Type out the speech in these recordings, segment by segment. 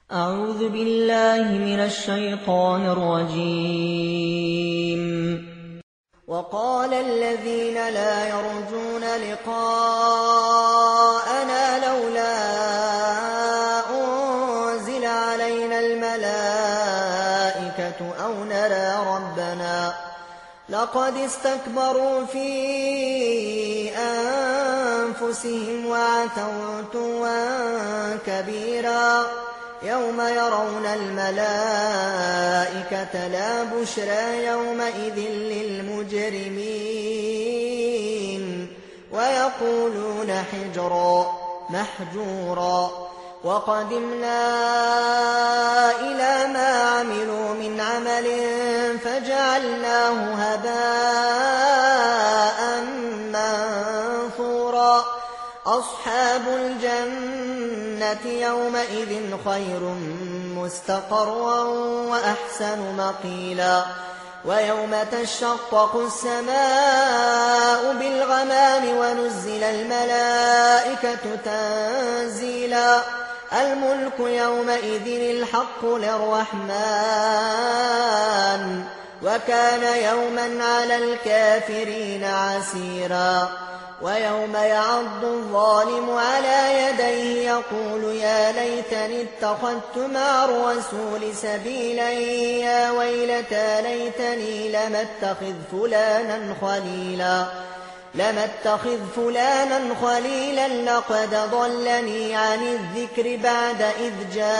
أعوذ بالله من الشيطان الرجيم. وقال الذين لا يرجون لقاءنا لولا أنزل علينا الملائكة أو نرى ربنا لقد استكبروا في أنفسهم وعتوا عتوا كبيرا يوم يرون الملائكة لا بشرى يومئذ للمجرمين ويقولون حجرا محجورا وقدمنا إلى ما عملوا من عمل فجعلناه هباء منثورا أصحاب الجنة يومئذ خير مستقرا وأحسن مقيلا ويوم تشقق السماء بالغمام ونزل الملائكة تنزيلا الملك يومئذ الحق للرحمن وكان يوما على الكافرين عسيرا ويوم يعض الظالم على يديه يقول يا ليتني اتخذت مع الرسول سبيلا يا ويلتى ليتني لم اتخذ فلانا خليلا لقد ضلني عن الذكر بعد إذ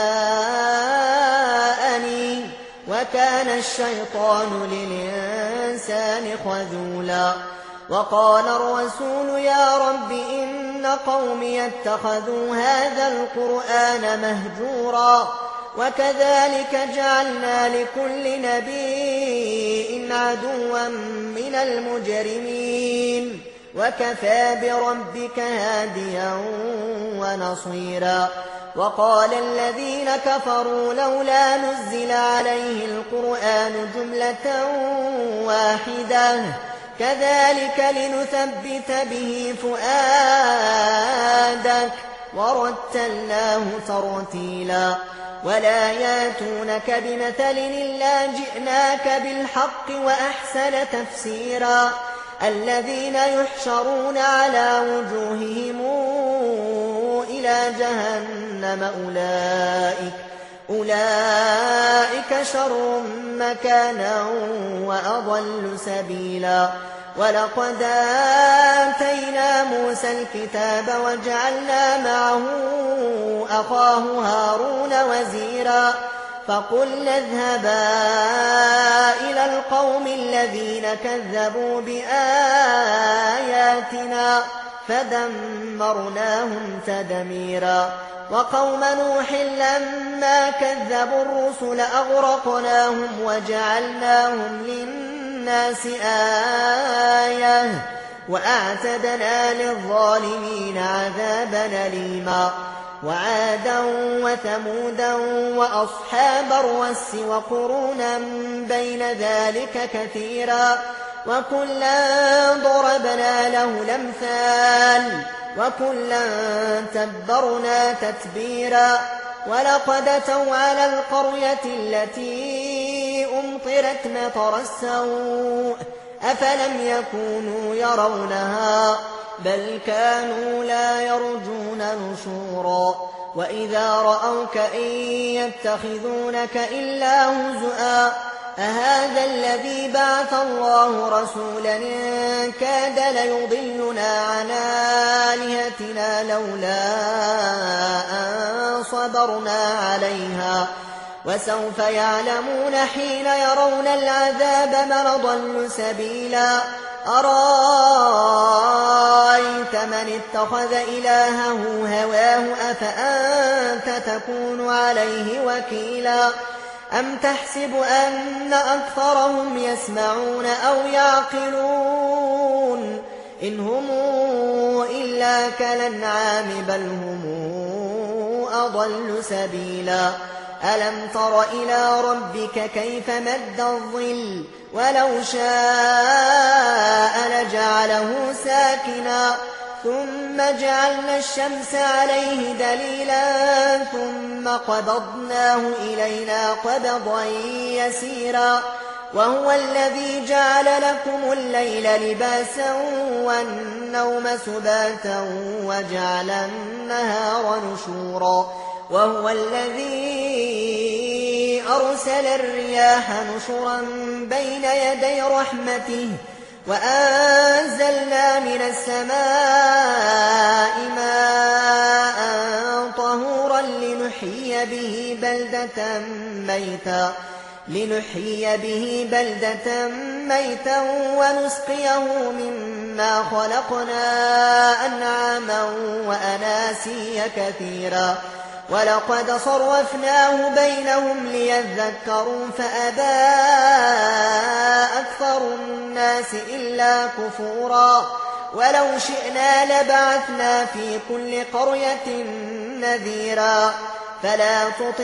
جاءني وكان الشيطان للإنسان خذولا وقال الرسول يا رب إن قومي اتخذوا هذا القرآن مهجورا وكذلك جعلنا لكل نبي عدوا من المجرمين وكفى بربك هاديا ونصيرا وقال الذين كفروا لولا نزل عليه القرآن جملة واحدة كذلك لنثبت به فؤادك ورتلناه ترتيلا ولا ياتونك بمثل إلا جئناك بالحق وأحسن تفسيرا الذين يحشرون على وجوههم إلى جهنم أولئك شر مكانا وأضل سبيلا ولقد آتينا موسى الكتاب وجعلنا معه أخاه هارون وزيرا فقلنا اذهبا إلى القوم الذين كذبوا بآياتنا فدمرناهم تدميرا وقوم نوح لما كذبوا الرسل أغرقناهم وجعلناهم للناس آية وأعتدنا للظالمين عذابا أليما وعادا وثمودا وأصحاب الرس وقرونا بين ذلك كثيرا وكلا ضربنا له الأمثال وكلا تبرنا تتبيرا ولقد أتوا على القرية التي أمطرت مطر السوء أفلم يكونوا يرونها بل كانوا لا يرجون نشورا وإذا رأوك إن يتخذونك إلا هزؤا أهذا الذي بعث الله رسولا إن كاد ليضلنا عن آلهتنا لولا أن صبرنا عليها وسوف يعلمون حين يرون العذاب من ضل سبيلا أرأيت من اتخذ إلهه هواه أفأنت تكون عليه وكيلا أم تحسب أن أكثرهم يسمعون أو يعقلون إن هم إلا كالأنعام بل هم أضل سبيلا ألم تر إلى ربك كيف مد الظل ولو شاء لجعله ساكنا ثم جعلنا الشمس عليه دليلا ثم قبضناه إلينا قبضا يسيرا وهو الذي جعل لكم الليل لباسا والنوم سباتا وجعل النهار نشورا وهو الذي أرسل الرياح نشرا بين يدي رحمته وأنزلنا من السماء ماء طهورا لنحيي به بلدة ميتا ونسقيه مما خلقنا أنعاما وأناسيا كثيرا ولقد صرفناه بينهم ليذكروا فأبى أكثر الناس إلا كفورا ولو شئنا لبعثنا في كل قرية نذيرا فلا تطع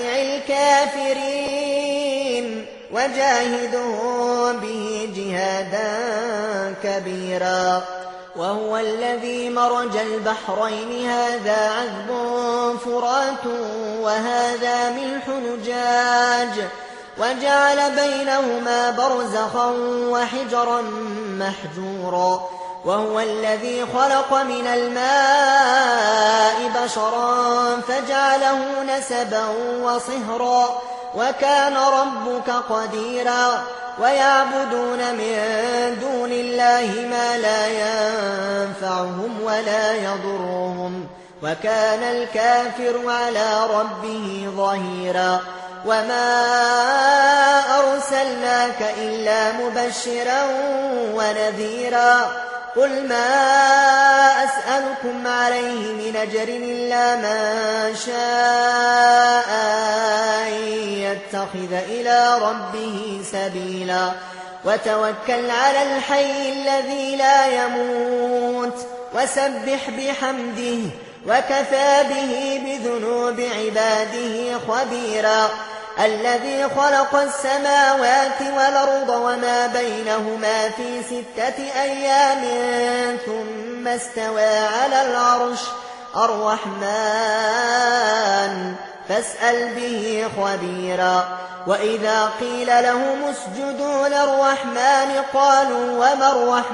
الكافرين وجاهدهم به جهادا كبيرا وهو الذي مرج البحرين هذا عذب فرات وهذا ملح نجاج وجعل بينهما برزخا وحجرا محجورا وهو الذي خلق من الماء بشرا فجعله نسبا وصهرا وكان ربك قديرا ويعبدون من دون الله ما لا ينفعهم ولا يضرهم وكان الكافر على ربه ظهيرا وما أرسلناك إلا مبشرا ونذيرا قل ما أسألكم عليه من أجر إلا من شاء أن يتخذ إلى ربه سبيلا وتوكل على الحي الذي لا يموت وسبح بحمده وكفى به بذنوب عباده خبيرا الذي خلق السماوات والأرض وما بينهما في 6 أيام ثم استوى على العرش الرحمن فاسأل به خبيرا وإذا قيل لهم اسجدوا للرحمن قالوا وما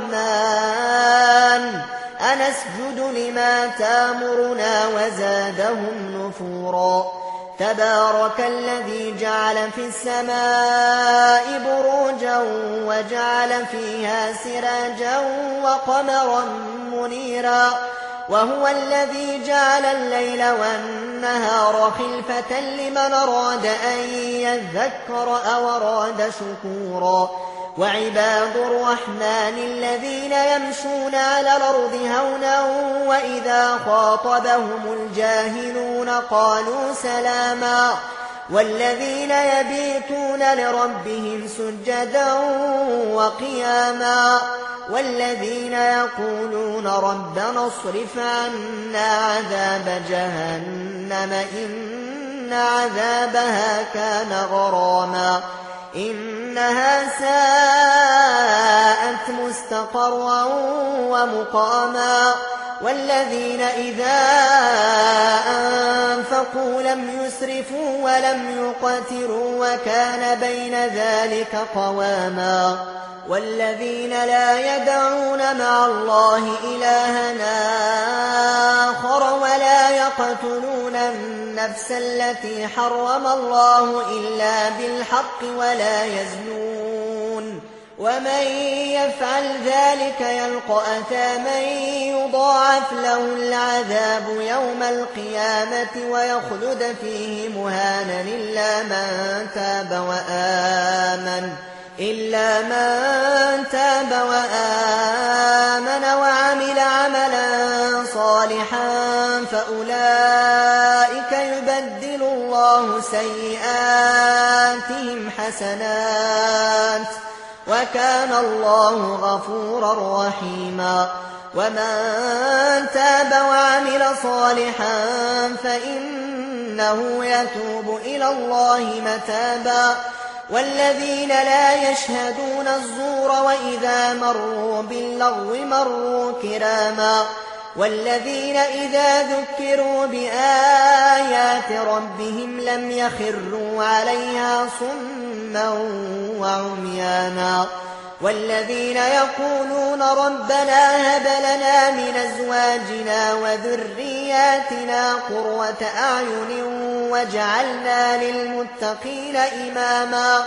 الرحمن أنسجد لما تامرنا وزادهم نفورا تبارك الذي جعل في السماء بروجا وجعل فيها سراجا وقمرا منيرا وهو الذي جعل الليل والنهار خلفة لمن أراد أن يذكر أو أراد شكورا وعباد الرحمن الذين يمشون على الأرض هونا وإذا خاطبهم الجاهلون قالوا سلاما والذين يبيتون لربهم سجدا وقياما والذين يقولون ربنا اصرف عنا عذاب جهنم إن عذابها كان غراما إنها ساءت مستقرا ومقاما والذين إذا أنفقوا لم يسرفوا ولم يقتروا وكان بين ذلك قواما والذين لا يدعون مع الله إلها آخر ولا يقتلون النفس التي حرم الله إلا بالحق ولا يزنون ومن يفعل ذلك يلقى أثاما يضاعف له العذاب يوم القيامة ويخلد فيه مهانا إلا من تاب وآمن وعمل عملا صالحا فأولئك يبدل الله سيئاتهم حسنات وكان الله غفورا رحيما ومن تاب وعمل صالحا فإنه يتوب إلى الله متابا والذين لا يشهدون الزور وإذا مروا باللغو مروا كراما والذين إذا ذكروا بآيات ربهم لم يخروا عليها صما وعميانا والذين يقولون ربنا هب لنا من أزواجنا وذرياتنا قرة أعين واجعلنا للمتقين إماما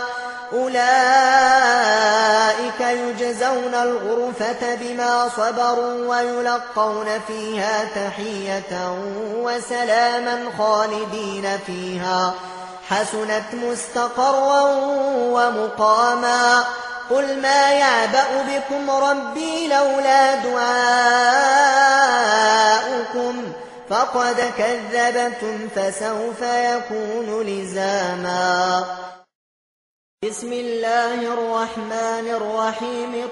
أولئك يجزون الغرفة بما صبروا ويلقون فيها تحية وسلاما خالدين فيها حسنت مستقرا ومقاما قل ما يعبأ بكم ربي لولا دعاؤكم فقد كذبتم فسوف يكون لزاما بسم الله الرحمن الرحيم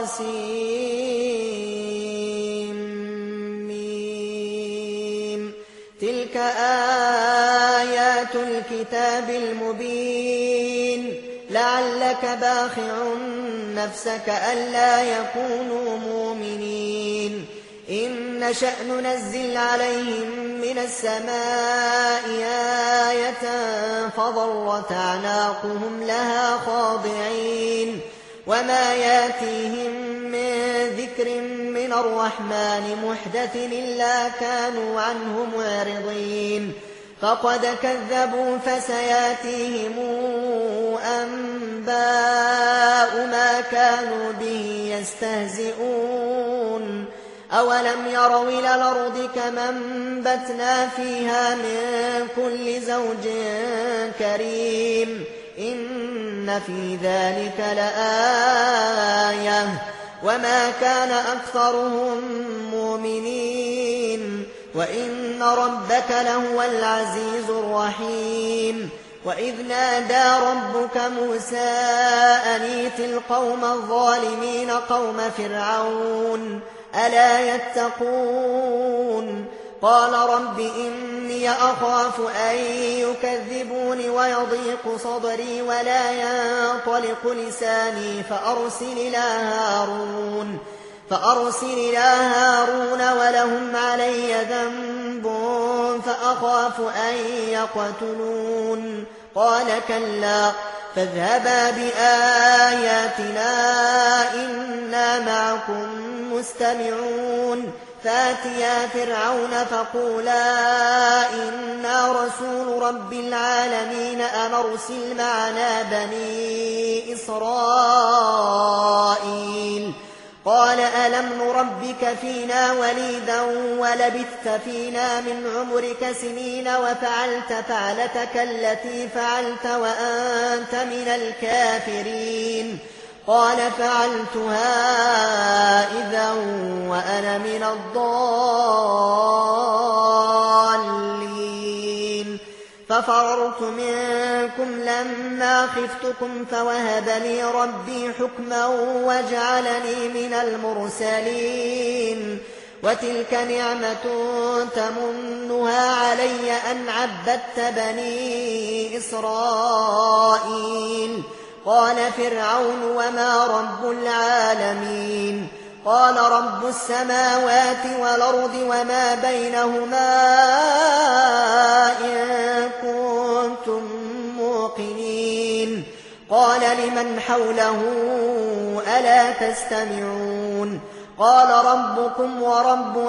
طاسيم تلك آيات الكتاب المبين لعلك باخع نفسك ألا يكونوا مؤمنين إن نشأ ننزل عليهم من السماء آية فظلت أعناقهم لها خاضعين وما ياتيهم من ذكر من الرحمن محدث إلا كانوا عنه معرضين فقد كذبوا فسياتيهم أنباء ما كانوا به يستهزئون أولم يروا إلى الأرض كما أنبتنا فيها من كل زوج كريم إن في ذلك لآية وما كان أكثرهم مؤمنين وإن ربك لهو العزيز الرحيم وإذ نادى ربك موسى أن ائت القوم الظالمين قوم فرعون ألا يتقون قال رب إني أخاف أن يكذبون ويضيق صدري ولا ينطلق لساني فأرسل إلى هارون ولهم علي ذنب فأخاف أن يقتلون قال كلا فاذهبا بآياتنا إنا معكم مستمعون فاتيا فرعون فقولا إنا رسول رب العالمين أن أرسل معنا بني إسرائيل قال ألم نربك فينا وليدا ولبثت فينا من عمرك سنين وفعلت فعلتك التي فعلت وأنت من الكافرين قال فعلتها إذا وأنا من الضالين ففررت منكم لما خفتكم فوهب لي ربي حكما وجعلني من المرسلين وتلك نعمة تمنها علي أن عبدت بني إسرائيل قال فرعون وما رب العالمين قال رب السماوات والأرض وما بينهما إن كنتم موقنين قال لمن حوله ألا تستمعون قال ربكم ورب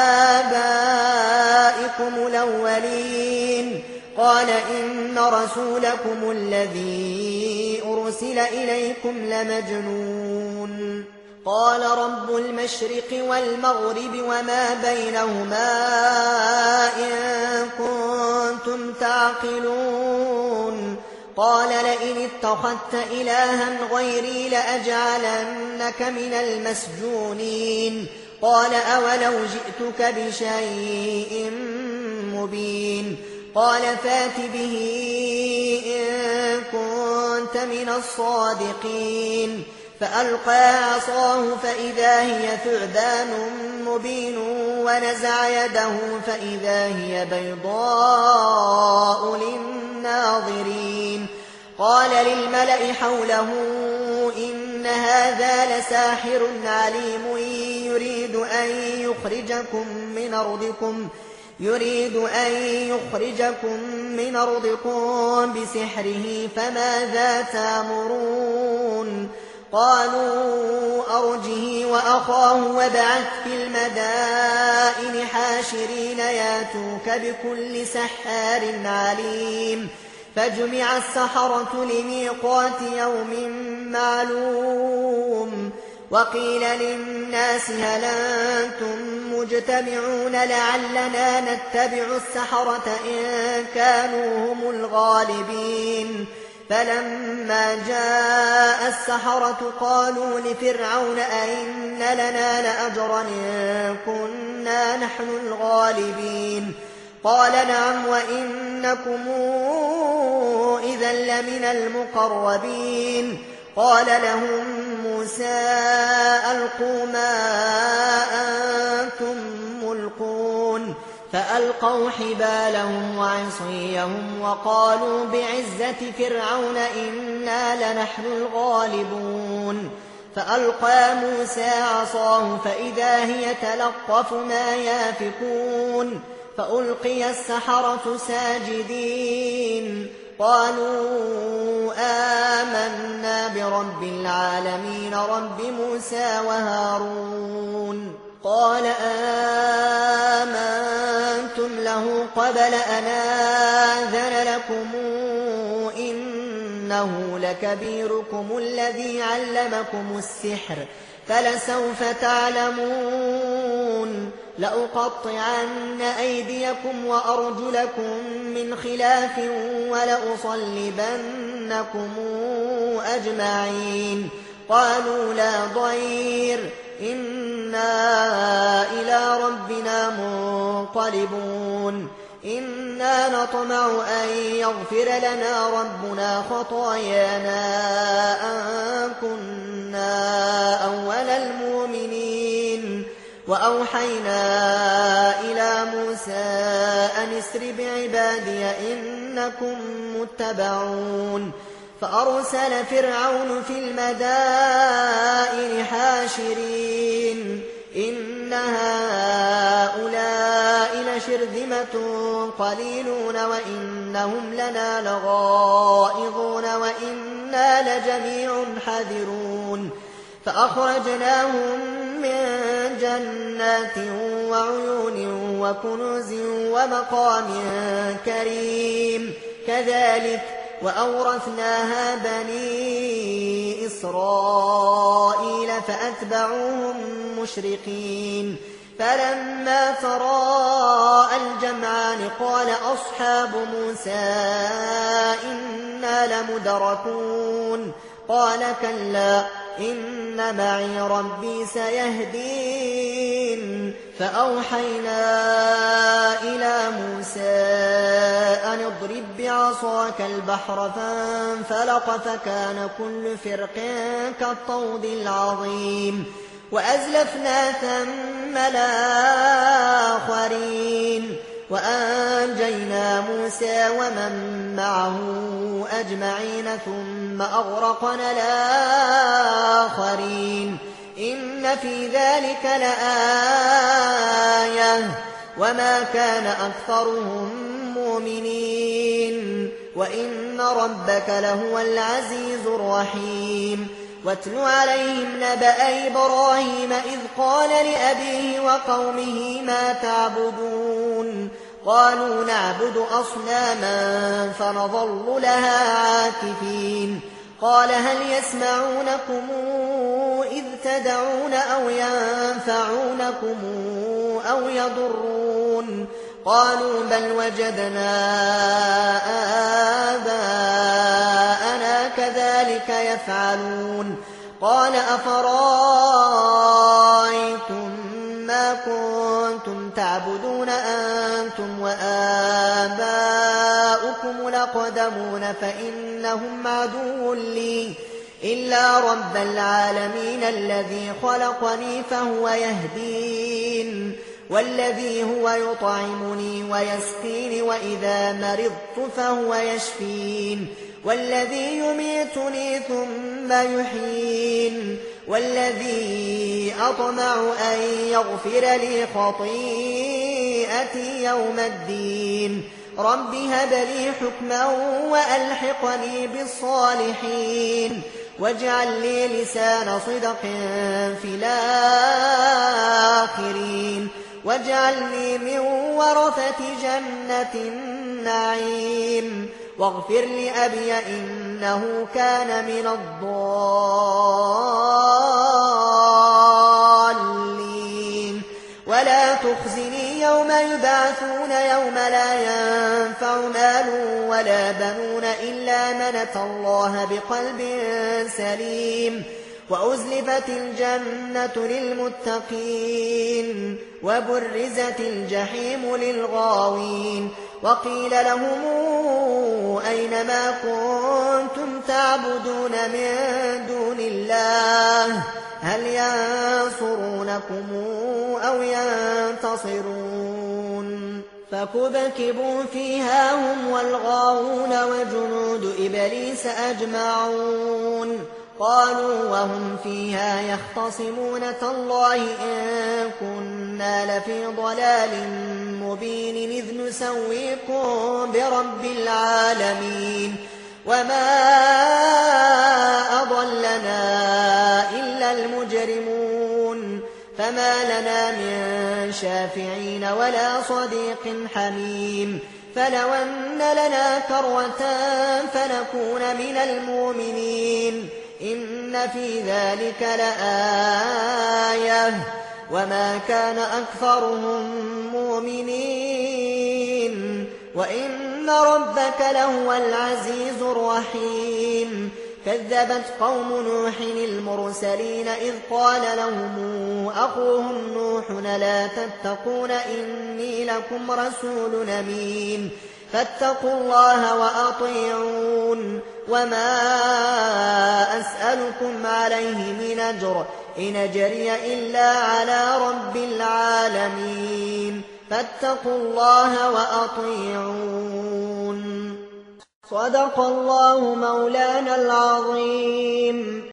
آبائكم الأولين قال إن رسولكم الذي أرسل إليكم لمجنون قال رب المشرق والمغرب وما بينهما إن كنتم تعقلون قال لئن اتخذت إلها غيري لأجعلنك من المسجونين قال أولو جئتك بشيء مبين قال فات به إن كنت من الصادقين فألقى عصاه فإذا هي ثعبان مبين ونزع يده فإذا هي بيضاء للناظرين قال للملأ حوله إن هذا لساحر عليم يريد أن يخرجكم من أرضكم بسحره فماذا تأمرون قالوا أرجه وأخاه وابعث في المدائن حاشرين ياتوك بكل سحار عليم فجمع السحرة لميقات يوم معلوم وقيل للناس هل أنتم مجتمعون لعلنا نتبع السحرة إن كانوا هم الغالبين فلما جاء السحرة قالوا لفرعون أئن لنا لأجرا إن كنا نحن الغالبين قال نعم وإنكم إذا لمن المقربين قال لهم موسى ألقوا ما أنتم ملقون فألقوا حبالهم وعصيهم وقالوا بعزة فرعون إنا لنحن الغالبون فألقى موسى عصاه فإذا هي تلقف ما يافكون فألقي السحرة ساجدين قالوا آمنا برب العالمين رب موسى وهارون قال آمنتم له قبل أن آذن لكم إنه لكبيركم الذي علمكم السحر فلسوف تعلمون لأقطعن أيديكم وأرجلكم من خلاف ولأصلبنكم أجمعين قالوا لا ضير إنا إلى ربنا منقلبون إنا نطمع أن يغفر لنا ربنا خطايانا أن كنا أول المؤمنين وأوحينا إلى موسى أن اسر بعبادي إنكم متبعون فأرسل فرعون في المدائن حاشرين إن هؤلاء لشرذمة قليلون وإنهم لنا لغائظون وإنا لجميع حاذرون فأخرجناهم من جنات وعيون وكنوز ومقام كريم كذلك وأورثناها بني إسرائيل فأتبعوهم مشرقين فلما تراءى الجمعان قال أصحاب موسى إنا لمدركون قال كلا إن معي ربي سيهدين فأوحينا إلى موسى أن اضرب بعصاك البحر فانفلق فكان كل فرق كالطود العظيم وأزلفنا ثم الآخرين وأنجينا موسى ومن معه أجمعين ثم أغرقنا الآخرين إن في ذلك لآية وما كان أكثرهم مؤمنين وإن ربك لهو العزيز الرحيم واتل عليهم نبأ إبراهيم إذ قال لأبيه وقومه ما تعبدون قالوا نعبد أصناما فنظل لها عاكفين قال هل يسمعونكم إذ تدعون أو ينفعونكم أو يضرون قالوا بل وجدنا آباءنا كذلك يفعلون قال أفرأيتم ما كنتم تعبدون أنتم وآباؤكم الأقدمون فإنهم عدو لي إلا رب العالمين الذي خلقني فهو يهدين والذي هو يطعمني ويسقين وإذا مرضت فهو يشفين والذي يميتني ثم يحيين والذي أطمع أن يغفر لي خطيئتي يوم الدين رب هب لي حكما وألحقني بالصالحين واجعل لي لسان صدق في الآخرين واجعلني من ورثة جنة النعيم واغفر لأبي إنه كان من الضالين ولا تخزني يوم يبعثون يوم لا ينفع مال ولا بنون إلا من أتى الله بقلب سليم وأزلفت الجنة للمتقين وبرزت الجحيم للغاوين وقيل لهم أين ما كنتم تعبدون من دون الله هل ينصرونكم أو ينتصرون فكبكبوا فيها هم والغاوون وجنود إبليس أجمعون قالوا وهم فيها يختصمون تالله إن كنا لفي ضلال مبين إذ نسويكم برب العالمين وما أضلنا إلا المجرمون فما لنا من شافعين ولا صديق حميم فلو أن لنا كرة فنكون من المؤمنين إن في ذلك لآية وما كان أكثرهم مؤمنين وإن ربك لهو العزيز الرحيم كذبت قوم نوح المرسلين إذ قال لهم أخوهم نوح لا تتقون إني لكم رسول أمين فاتقوا الله وأطيعون وما أسألكم عليه من أجر إن أجري إلا على رب العالمين فاتقوا الله وأطيعون صدق الله مولانا العظيم.